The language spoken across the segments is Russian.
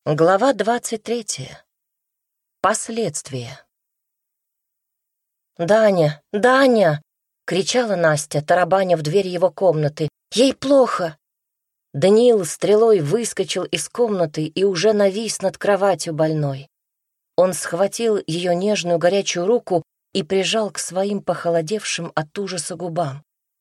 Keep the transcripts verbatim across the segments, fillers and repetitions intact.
Глава двадцать третья. Последствия. «Даня! Даня!» — кричала Настя, тарабаня в дверь его комнаты. «Ей плохо!» Даниил стрелой выскочил из комнаты и уже навис над кроватью больной. Он схватил ее нежную горячую руку и прижал к своим похолодевшим от ужаса губам.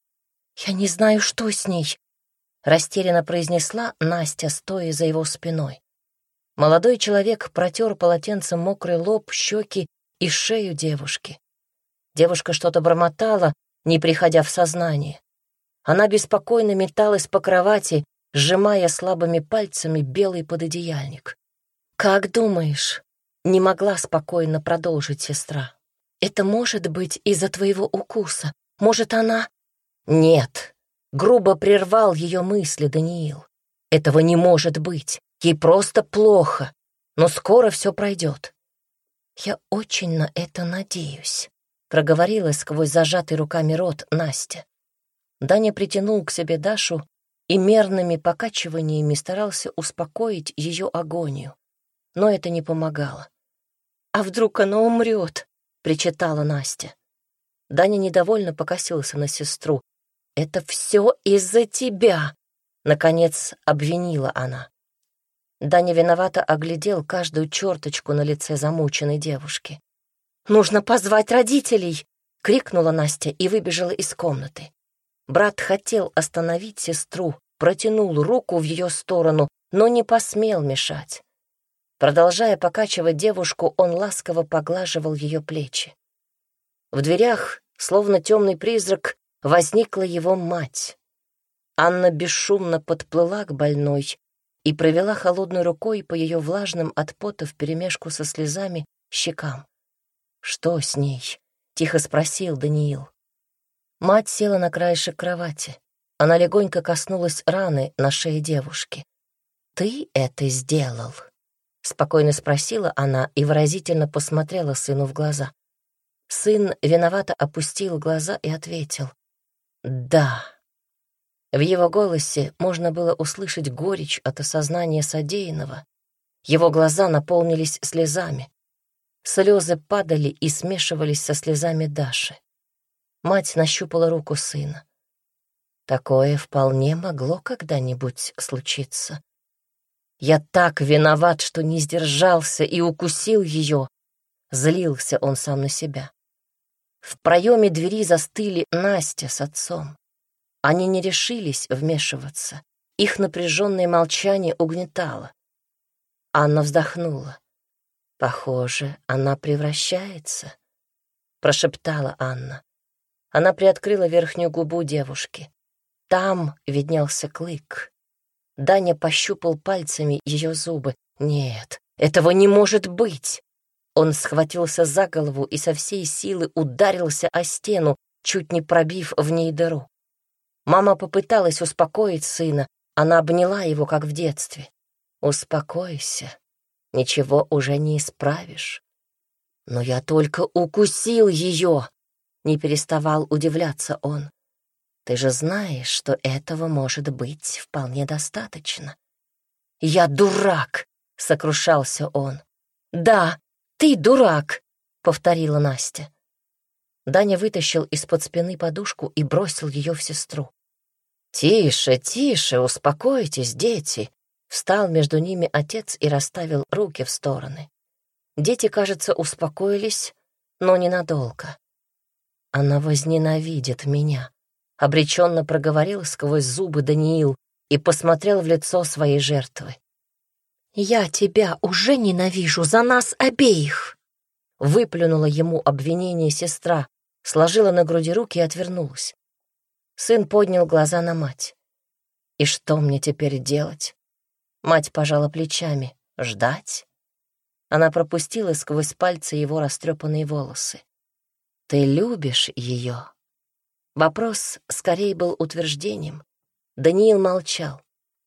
«Я не знаю, что с ней», — растерянно произнесла Настя, стоя за его спиной. Молодой человек протер полотенцем мокрый лоб, щеки и шею девушки. Девушка что-то бормотала, не приходя в сознание. Она беспокойно металась по кровати, сжимая слабыми пальцами белый пододеяльник. «Как думаешь?» — не могла спокойно продолжить сестра. «Это может быть из-за твоего укуса? Может, она...» «Нет», — грубо прервал ее мысли Даниил. «Этого не может быть. Ей просто плохо, но скоро все пройдет». «Я очень на это надеюсь», — проговорила сквозь зажатый руками рот Настя. Даня притянул к себе Дашу и мерными покачиваниями старался успокоить ее агонию, но это не помогало. «А вдруг она умрет?» — причитала Настя. Даня недовольно покосился на сестру. «Это все из-за тебя», — наконец обвинила она. Даня виновато оглядел каждую черточку на лице замученной девушки. «Нужно позвать родителей!» — крикнула Настя и выбежала из комнаты. Брат хотел остановить сестру, протянул руку в ее сторону, но не посмел мешать. Продолжая покачивать девушку, он ласково поглаживал ее плечи. В дверях, словно темный призрак, возникла его мать. Анна бесшумно подплыла к больной и провела холодной рукой по ее влажным от пота вперемешку со слезами щекам. «Что с ней?» — тихо спросил Даниил. Мать села на краешек кровати. Она легонько коснулась раны на шее девушки. «Ты это сделал?» — спокойно спросила она и выразительно посмотрела сыну в глаза. Сын виновато опустил глаза и ответил: «Да». В его голосе можно было услышать горечь от осознания содеянного. Его глаза наполнились слезами. Слезы падали и смешивались со слезами Даши. Мать нащупала руку сына. Такое вполне могло когда-нибудь случиться. «Я так виноват, что не сдержался и укусил ее», — злился он сам на себя. В проеме двери застыли Настя с отцом. Они не решились вмешиваться. Их напряженное молчание угнетало. Анна вздохнула. «Похоже, она превращается», — прошептала Анна. Она приоткрыла верхнюю губу девушки. Там виднелся клык. Даня пощупал пальцами ее зубы. «Нет, этого не может быть!» Он схватился за голову и со всей силы ударился о стену, чуть не пробив в ней дыру. Мама попыталась успокоить сына, она обняла его, как в детстве. «Успокойся, ничего уже не исправишь». «Но я только укусил ее», — не переставал удивляться он. «Ты же знаешь, что этого может быть вполне достаточно». «Я дурак», — сокрушался он. «Да, ты дурак», — повторила Настя. Даня вытащил из-под спины подушку и бросил ее в сестру. «Тише, тише, успокойтесь, дети!» Встал между ними отец и расставил руки в стороны. Дети, кажется, успокоились, но ненадолго. «Она возненавидит меня», — обреченно проговорил сквозь зубы Даниил и посмотрел в лицо своей жертвы. «Я тебя уже ненавижу за нас обеих!» Выплюнула ему обвинение сестра, сложила на груди руки и отвернулась. Сын поднял глаза на мать. «И что мне теперь делать?» Мать пожала плечами. «Ждать?» Она пропустила сквозь пальцы его растрепанные волосы. «Ты любишь ее?» Вопрос скорее был утверждением. Даниил молчал.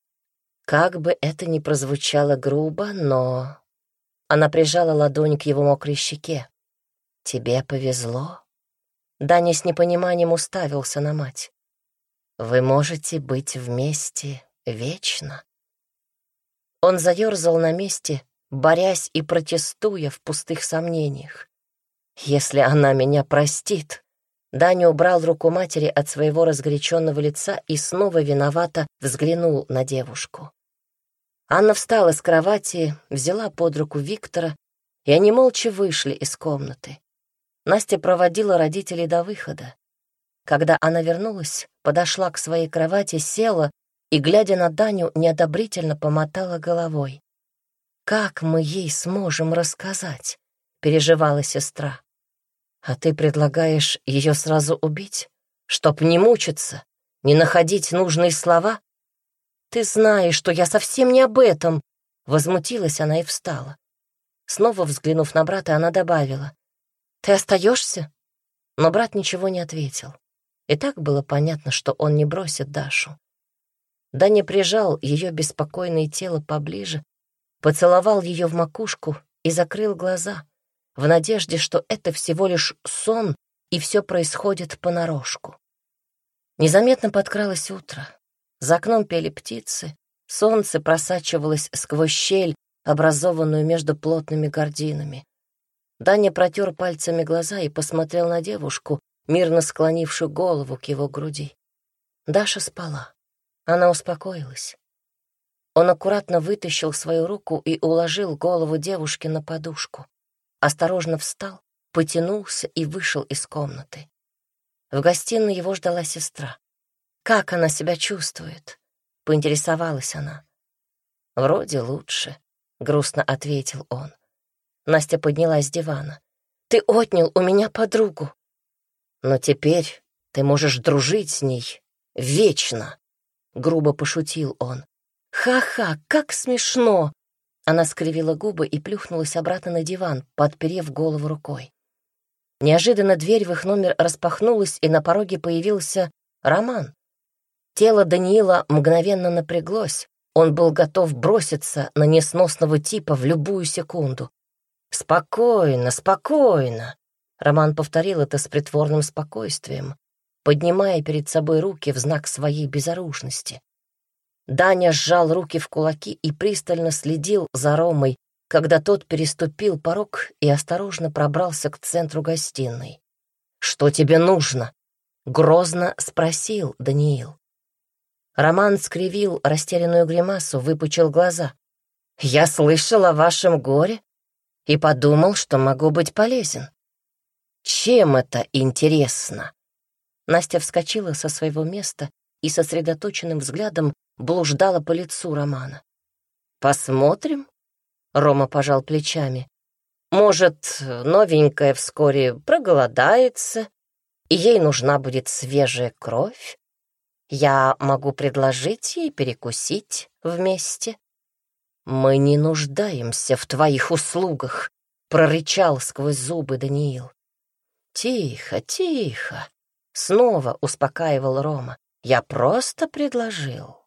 Как бы это ни прозвучало грубо, но... Она прижала ладонь к его мокрой щеке. «Тебе повезло?» Даня с непониманием уставился на мать. «Вы можете быть вместе вечно?» Он заерзал на месте, борясь и протестуя в пустых сомнениях. «Если она меня простит...» Даня убрал руку матери от своего разгоряченного лица и снова виновато взглянул на девушку. Анна встала с кровати, взяла под руку Виктора, и они молча вышли из комнаты. Настя проводила родителей до выхода. Когда она вернулась, подошла к своей кровати, села и, глядя на Даню, неодобрительно помотала головой. «Как мы ей сможем рассказать?» — переживала сестра. «А ты предлагаешь ее сразу убить, чтоб не мучиться, не находить нужные слова? Ты знаешь, что я совсем не об этом!» Возмутилась она и встала. Снова взглянув на брата, она добавила: «Ты остаешься?» Но брат ничего не ответил. И так было понятно, что он не бросит Дашу. Даня прижал ее беспокойное тело поближе, поцеловал ее в макушку и закрыл глаза, в надежде, что это всего лишь сон, и все происходит понарошку. Незаметно подкралось утро. За окном пели птицы, солнце просачивалось сквозь щель, образованную между плотными гардинами. Даня протер пальцами глаза и посмотрел на девушку, мирно склонившую голову к его груди. Даша спала. Она успокоилась. Он аккуратно вытащил свою руку и уложил голову девушки на подушку. Осторожно встал, потянулся и вышел из комнаты. В гостиной его ждала сестра. «Как она себя чувствует?» — поинтересовалась она. «Вроде лучше», — грустно ответил он. Настя поднялась с дивана. «Ты отнял у меня подругу». «Но теперь ты можешь дружить с ней вечно», — грубо пошутил он. «Ха-ха, как смешно!» Она скривила губы и плюхнулась обратно на диван, подперев голову рукой. Неожиданно дверь в их номер распахнулась, и на пороге появился Роман. Тело Даниила мгновенно напряглось. Он был готов броситься на несносного типа в любую секунду. «Спокойно, спокойно!» Роман повторил это с притворным спокойствием, поднимая перед собой руки в знак своей безоружности. Даня сжал руки в кулаки и пристально следил за Ромой, когда тот переступил порог и осторожно пробрался к центру гостиной. «Что тебе нужно?» — грозно спросил Даниил. Роман скривил растерянную гримасу, выпучил глаза. «Я слышал о вашем горе и подумал, что могу быть полезен. Чем это интересно?» Настя вскочила со своего места и сосредоточенным взглядом блуждала по лицу Романа. «Посмотрим?» — Рома пожал плечами. «Может, новенькая вскоре проголодается, и ей нужна будет свежая кровь? Я могу предложить ей перекусить вместе». «Мы не нуждаемся в твоих услугах», — прорычал сквозь зубы Даниил. «Тихо, тихо», — снова успокаивал Рома. «Я просто предложил».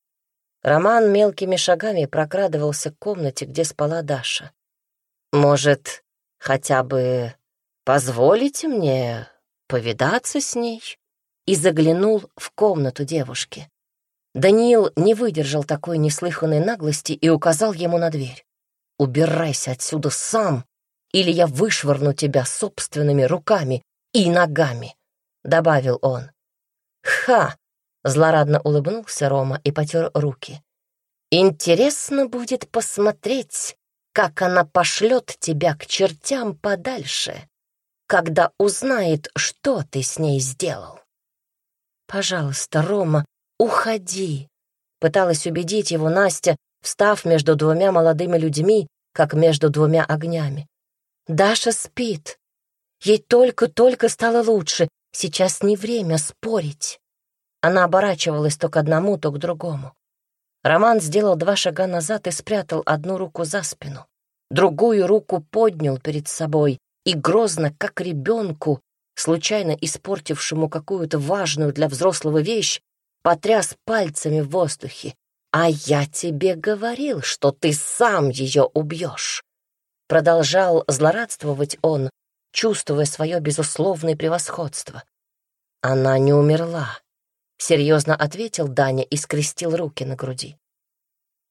Роман мелкими шагами прокрадывался к комнате, где спала Даша. «Может, хотя бы позволите мне повидаться с ней?» И заглянул в комнату девушки. Даниил не выдержал такой неслыханной наглости и указал ему на дверь. «Убирайся отсюда сам, или я вышвырну тебя собственными руками и ногами», — добавил он. «Ха!» — злорадно улыбнулся Рома и потер руки. «Интересно будет посмотреть, как она пошлет тебя к чертям подальше, когда узнает, что ты с ней сделал». «Пожалуйста, Рома, уходи», — пыталась убедить его Настя, встав между двумя молодыми людьми, как между двумя огнями. «Даша спит. Ей только-только стало лучше. Сейчас не время спорить». Она оборачивалась то к одному, то к другому. Роман сделал два шага назад и спрятал одну руку за спину. Другую руку поднял перед собой и грозно, как ребенку, случайно испортившему какую-то важную для взрослого вещь, потряс пальцами в воздухе. «А я тебе говорил, что ты сам ее убьешь!» Продолжал злорадствовать он, чувствуя свое безусловное превосходство. «Она не умерла», — серьезно ответил Даня и скрестил руки на груди.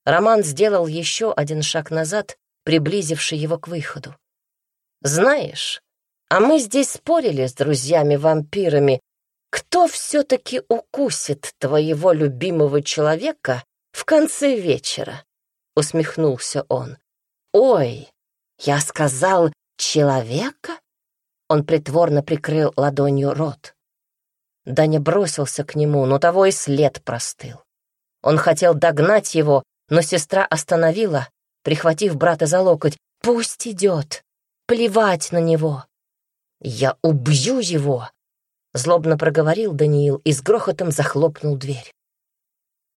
Роман сделал еще один шаг назад, приблизивший его к выходу. «Знаешь, а мы здесь спорили с друзьями-вампирами, кто все-таки укусит твоего любимого человека в конце вечера?» — усмехнулся он. «Ой, я сказал человека?» Он притворно прикрыл ладонью рот. Даня бросился к нему, но того и след простыл. Он хотел догнать его, но сестра остановила, прихватив брата за локоть. «Пусть идет, плевать на него». «Я убью его!» — злобно проговорил Даниил и с грохотом захлопнул дверь.